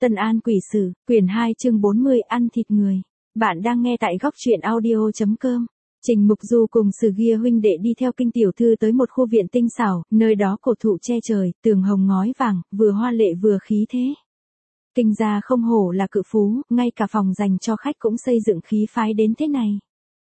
Tân An Quỷ Sử, quyển 2 chương 40 ăn thịt người. Bạn đang nghe tại góc truyện audio.com. Trình Mục Du cùng Sử Gia huynh đệ đi theo Kinh tiểu thư tới một khu viện tinh xảo, nơi đó cổ thụ che trời, tường hồng ngói vàng, vừa hoa lệ vừa khí thế. Kinh gia không hổ là cự phú, ngay cả phòng dành cho khách cũng xây dựng khí phái đến thế này.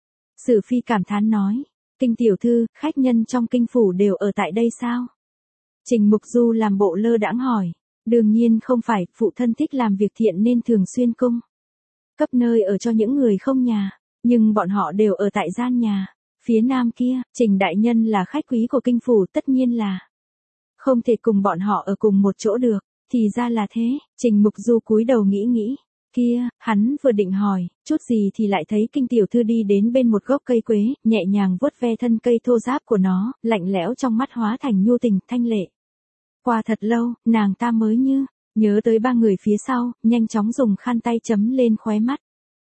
Sử Phi cảm thán nói, Kinh tiểu thư, khách nhân trong kinh phủ đều ở tại đây sao? Trình Mục Du làm bộ lơ đãng hỏi. Đương nhiên không phải, phụ thân thích làm việc thiện nên thường xuyên cung cấp nơi ở cho những người không nhà, nhưng bọn họ đều ở tại gian nhà phía nam kia. Trình đại nhân là khách quý của kinh phủ, tất nhiên là không thể cùng bọn họ ở cùng một chỗ được. Thì ra là thế. Trình Mục Du cúi đầu nghĩ. Kia, hắn vừa định hỏi chút gì thì lại thấy Kinh tiểu thư đi đến bên một gốc cây quế, nhẹ nhàng vuốt ve thân cây thô ráp của nó, lạnh lẽo trong mắt hóa thành nhu tình thanh lệ. Qua thật lâu, nàng ta mới nhớ tới ba người phía sau, nhanh chóng dùng khăn tay chấm lên khóe mắt.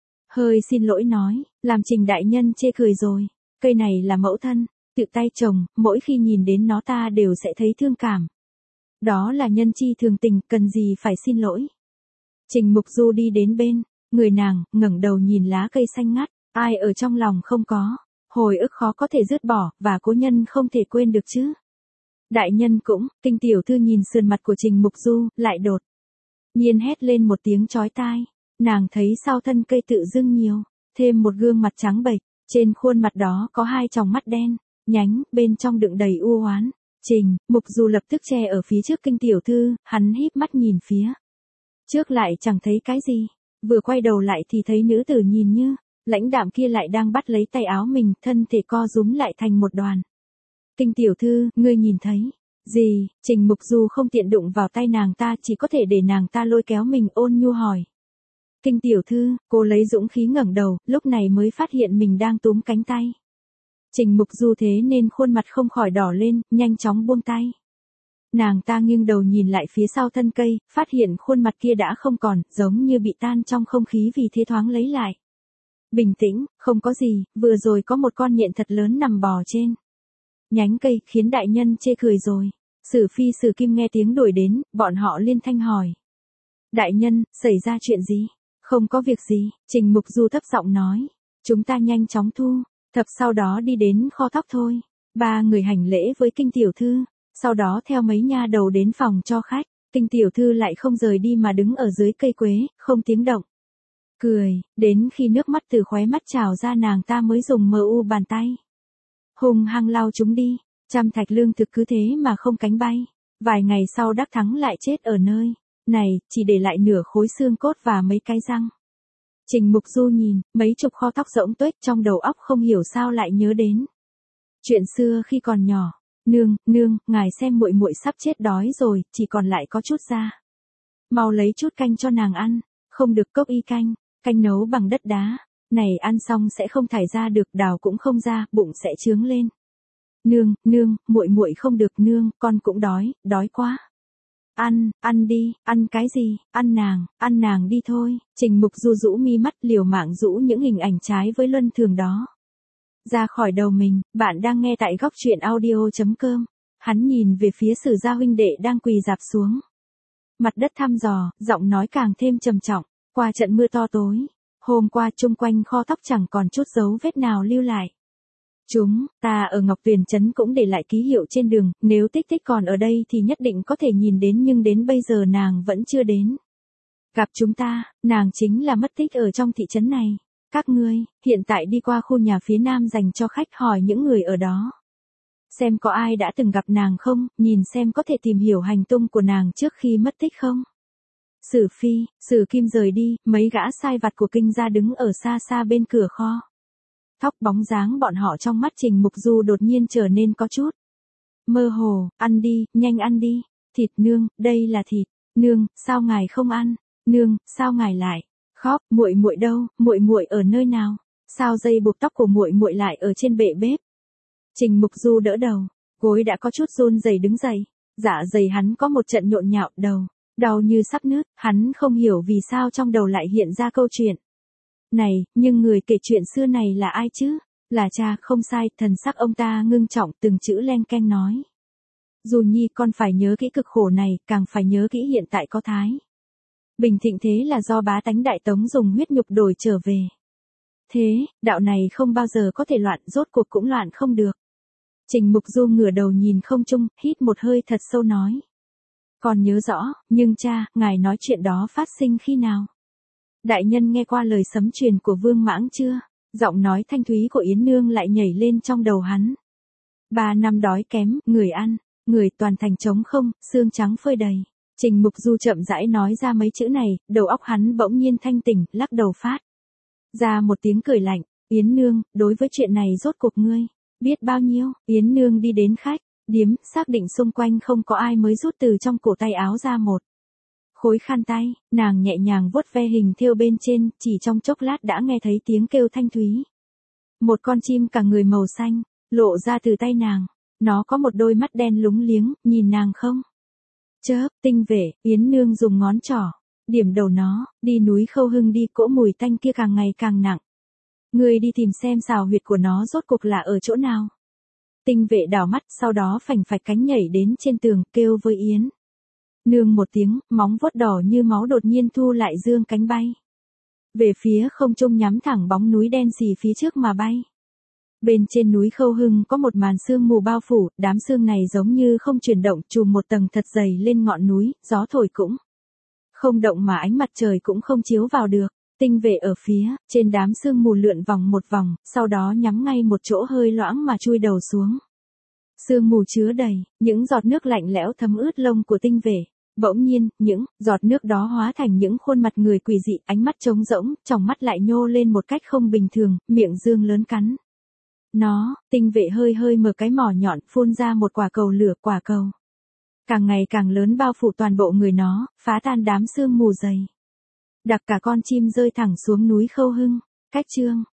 Hơi xin lỗi nói, làm Trình đại nhân chê cười rồi. Cây này là mẫu thân, tự tay trồng, mỗi khi nhìn đến nó ta đều sẽ thấy thương cảm. Đó là nhân chi thường tình, cần gì phải xin lỗi. Trình Mục Du đi đến bên người nàng, ngẩng đầu nhìn lá cây xanh ngắt, ai ở trong lòng không có hồi ức khó có thể dứt bỏ, và cố nhân không thể quên được chứ. Đại nhân cũng. Kinh tiểu thư nhìn sườn mặt của Trình Mục Du, lại đột nhiên hét lên một tiếng chói tai. Nàng thấy sau thân cây tự dưng nhiều thêm một gương mặt trắng bệch, trên khuôn mặt đó có hai tròng mắt đen nhánh, bên trong đựng đầy u oán. Trình Mục Du lập tức che ở phía trước Kinh tiểu thư, hắn híp mắt nhìn phía trước lại chẳng thấy cái gì, vừa quay đầu lại thì thấy nữ tử nhìn như lãnh đạm kia lại đang bắt lấy tay áo mình, thân thể co rúm lại thành một đoàn. Kinh tiểu thư, ngươi nhìn thấy gì? Trình Mục Du không tiện đụng vào tay nàng ta, chỉ có thể để nàng ta lôi kéo mình, ôn nhu hỏi. Kinh tiểu thư, cô lấy dũng khí ngẩng đầu, lúc này mới phát hiện mình đang túm cánh tay Trình Mục Du, thế nên khuôn mặt không khỏi đỏ lên, nhanh chóng buông tay. Nàng ta nghiêng đầu nhìn lại phía sau thân cây, phát hiện khuôn mặt kia đã không còn, giống như bị tan trong không khí, vì thế thoáng lấy lại bình tĩnh. Không có gì, vừa rồi có một con nhện thật lớn nằm bò trên nhánh cây, khiến đại nhân chê cười rồi. Sử Phi Sử Kim nghe tiếng đuổi đến, bọn họ liên thanh hỏi. Đại nhân, xảy ra chuyện gì? Không có việc gì, Trình Mục Du thấp giọng nói. Chúng ta nhanh chóng thu thập, sau đó đi đến kho thóc thôi. Ba người hành lễ với Kinh tiểu thư, sau đó theo mấy nha đầu đến phòng cho khách. Kinh tiểu thư lại không rời đi mà đứng ở dưới cây quế, không tiếng động. Cười, đến khi nước mắt từ khóe mắt trào ra, nàng ta mới dùng bàn tay hung hăng lau chúng đi. Trăm thạch lương thực cứ thế mà không cánh bay. Vài ngày sau Đắc Thắng lại chết ở nơi này, chỉ để lại nửa khối xương cốt và mấy cái răng. Trình Mục Du nhìn mấy chục kho thóc rỗng tuếch, trong đầu óc không hiểu sao lại nhớ đến chuyện xưa khi còn nhỏ. Nương, ngài xem muội muội sắp chết đói rồi, chỉ còn lại có chút da. Mau lấy chút canh cho nàng ăn. Không được, cốc y canh nấu bằng đất đá này ăn xong sẽ không thải ra được, đào cũng không ra, bụng sẽ chướng lên. Nương, muội không được. Nương, con cũng đói quá. Ăn đi. Ăn cái gì? Ăn nàng đi thôi. Trình Mục Du rũ mi mắt, liều mạng rũ những hình ảnh trái với luân thường đó ra khỏi đầu mình. Bạn đang nghe tại góc truyện audio.com. Hắn nhìn về phía Sử Gia huynh đệ đang quỳ rạp xuống mặt đất thăm dò, giọng nói càng thêm trầm trọng. Qua trận mưa to tối hôm qua, chung quanh kho thóc chẳng còn chút dấu vết nào lưu lại. Chúng ta ở Ngọc Tuyền trấn cũng để lại ký hiệu trên đường, nếu Tích Tích còn ở đây thì nhất định có thể nhìn đến, nhưng đến bây giờ nàng vẫn chưa đến gặp chúng ta. Nàng chính là mất tích ở trong thị trấn này. Các ngươi hiện tại đi qua khu nhà phía nam dành cho khách, hỏi những người ở đó xem có ai đã từng gặp nàng không, nhìn xem có thể tìm hiểu hành tung của nàng trước khi mất tích không. Sử Phi, Sử Kim rời đi, mấy gã sai vặt của Kinh gia đứng ở xa xa bên cửa kho thóc, bóng dáng bọn họ trong mắt Trình Mục Du đột nhiên trở nên có chút mơ hồ. Ăn đi, nhanh ăn đi. Thịt nương, đây là thịt. Nương, sao ngài không ăn? Nương, sao ngài lại khóc? Muội đâu? Muội ở nơi nào? Sao dây buộc tóc của muội lại ở trên bệ bếp? Trình Mục Du đỡ đầu, gối đã có chút run rẩy đứng dậy. Dạ dày hắn có một trận nhộn nhạo, đầu đau như sắp nứt. Hắn không hiểu vì sao trong đầu lại hiện ra câu chuyện này, nhưng người kể chuyện xưa này là ai chứ? Là cha, không sai. Thần sắc ông ta ngưng trọng, từng chữ len keng nói. Du Nhi, con phải nhớ kỹ cực khổ này, càng phải nhớ kỹ hiện tại có Thái Bình thịnh thế là do bá tánh Đại Tống dùng huyết nhục đổi trở về. Thế, đạo này không bao giờ có thể loạn, rốt cuộc cũng loạn không được. Trình Mục Du ngửa đầu nhìn không trung, hít một hơi thật sâu nói. Còn nhớ rõ, nhưng cha, ngài nói chuyện đó phát sinh khi nào? Đại nhân nghe qua lời sấm truyền của Vương Mãng chưa? Giọng nói thanh thúy của Yến Nương lại nhảy lên trong đầu hắn. 3 năm đói kém, người ăn, người toàn thành trống không, xương trắng phơi đầy. Trình Mục Du chậm rãi nói ra mấy chữ này, đầu óc hắn bỗng nhiên thanh tỉnh, lắc đầu phát ra một tiếng cười lạnh. Yến Nương, đối với chuyện này rốt cuộc ngươi biết bao nhiêu? Yến Nương đi đến khách điếm, xác định xung quanh không có ai mới rút từ trong cổ tay áo ra một khối khăn tay, nàng nhẹ nhàng vuốt ve hình thêu bên trên, chỉ trong chốc lát đã nghe thấy tiếng kêu thanh thúy. Một con chim cả người màu xanh lộ ra từ tay nàng, nó có một đôi mắt đen lúng liếng, nhìn nàng không chớp. Tinh Vệ. Yến Nương dùng ngón trỏ điểm đầu nó, đi núi Khâu Hưng đi, cỗ mùi tanh kia càng ngày càng nặng. Ngươi đi tìm xem xào huyệt của nó rốt cuộc là ở chỗ nào. Tinh Vệ đảo mắt, sau đó phành phạch cánh nhảy đến trên tường, kêu với Yến Nương một tiếng, móng vuốt đỏ như máu đột nhiên thu lại, dương cánh bay về phía không trung, nhắm thẳng bóng núi đen xì phía trước mà bay. Bên trên núi Khâu Hưng có một màn sương mù bao phủ, đám sương này giống như không chuyển động, trùm một tầng thật dày lên ngọn núi, gió thổi cũng không động mà ánh mặt trời cũng không chiếu vào được. Tinh Vệ ở phía trên đám sương mù lượn vòng một vòng, sau đó nhắm ngay một chỗ hơi loãng mà chui đầu xuống. Sương mù chứa đầy những giọt nước lạnh lẽo thấm ướt lông của Tinh Vệ. Bỗng nhiên, những giọt nước đó hóa thành những khuôn mặt người quỷ dị, ánh mắt trống rỗng, tròng mắt lại nhô lên một cách không bình thường, miệng dương lớn cắn nó. Tinh Vệ hơi hơi mở cái mỏ nhọn, phun ra một quả cầu lửa, quả cầu càng ngày càng lớn bao phủ toàn bộ người nó, phá tan đám sương mù dày đặc. Cả con chim rơi thẳng xuống núi Khâu Hưng. Cách chương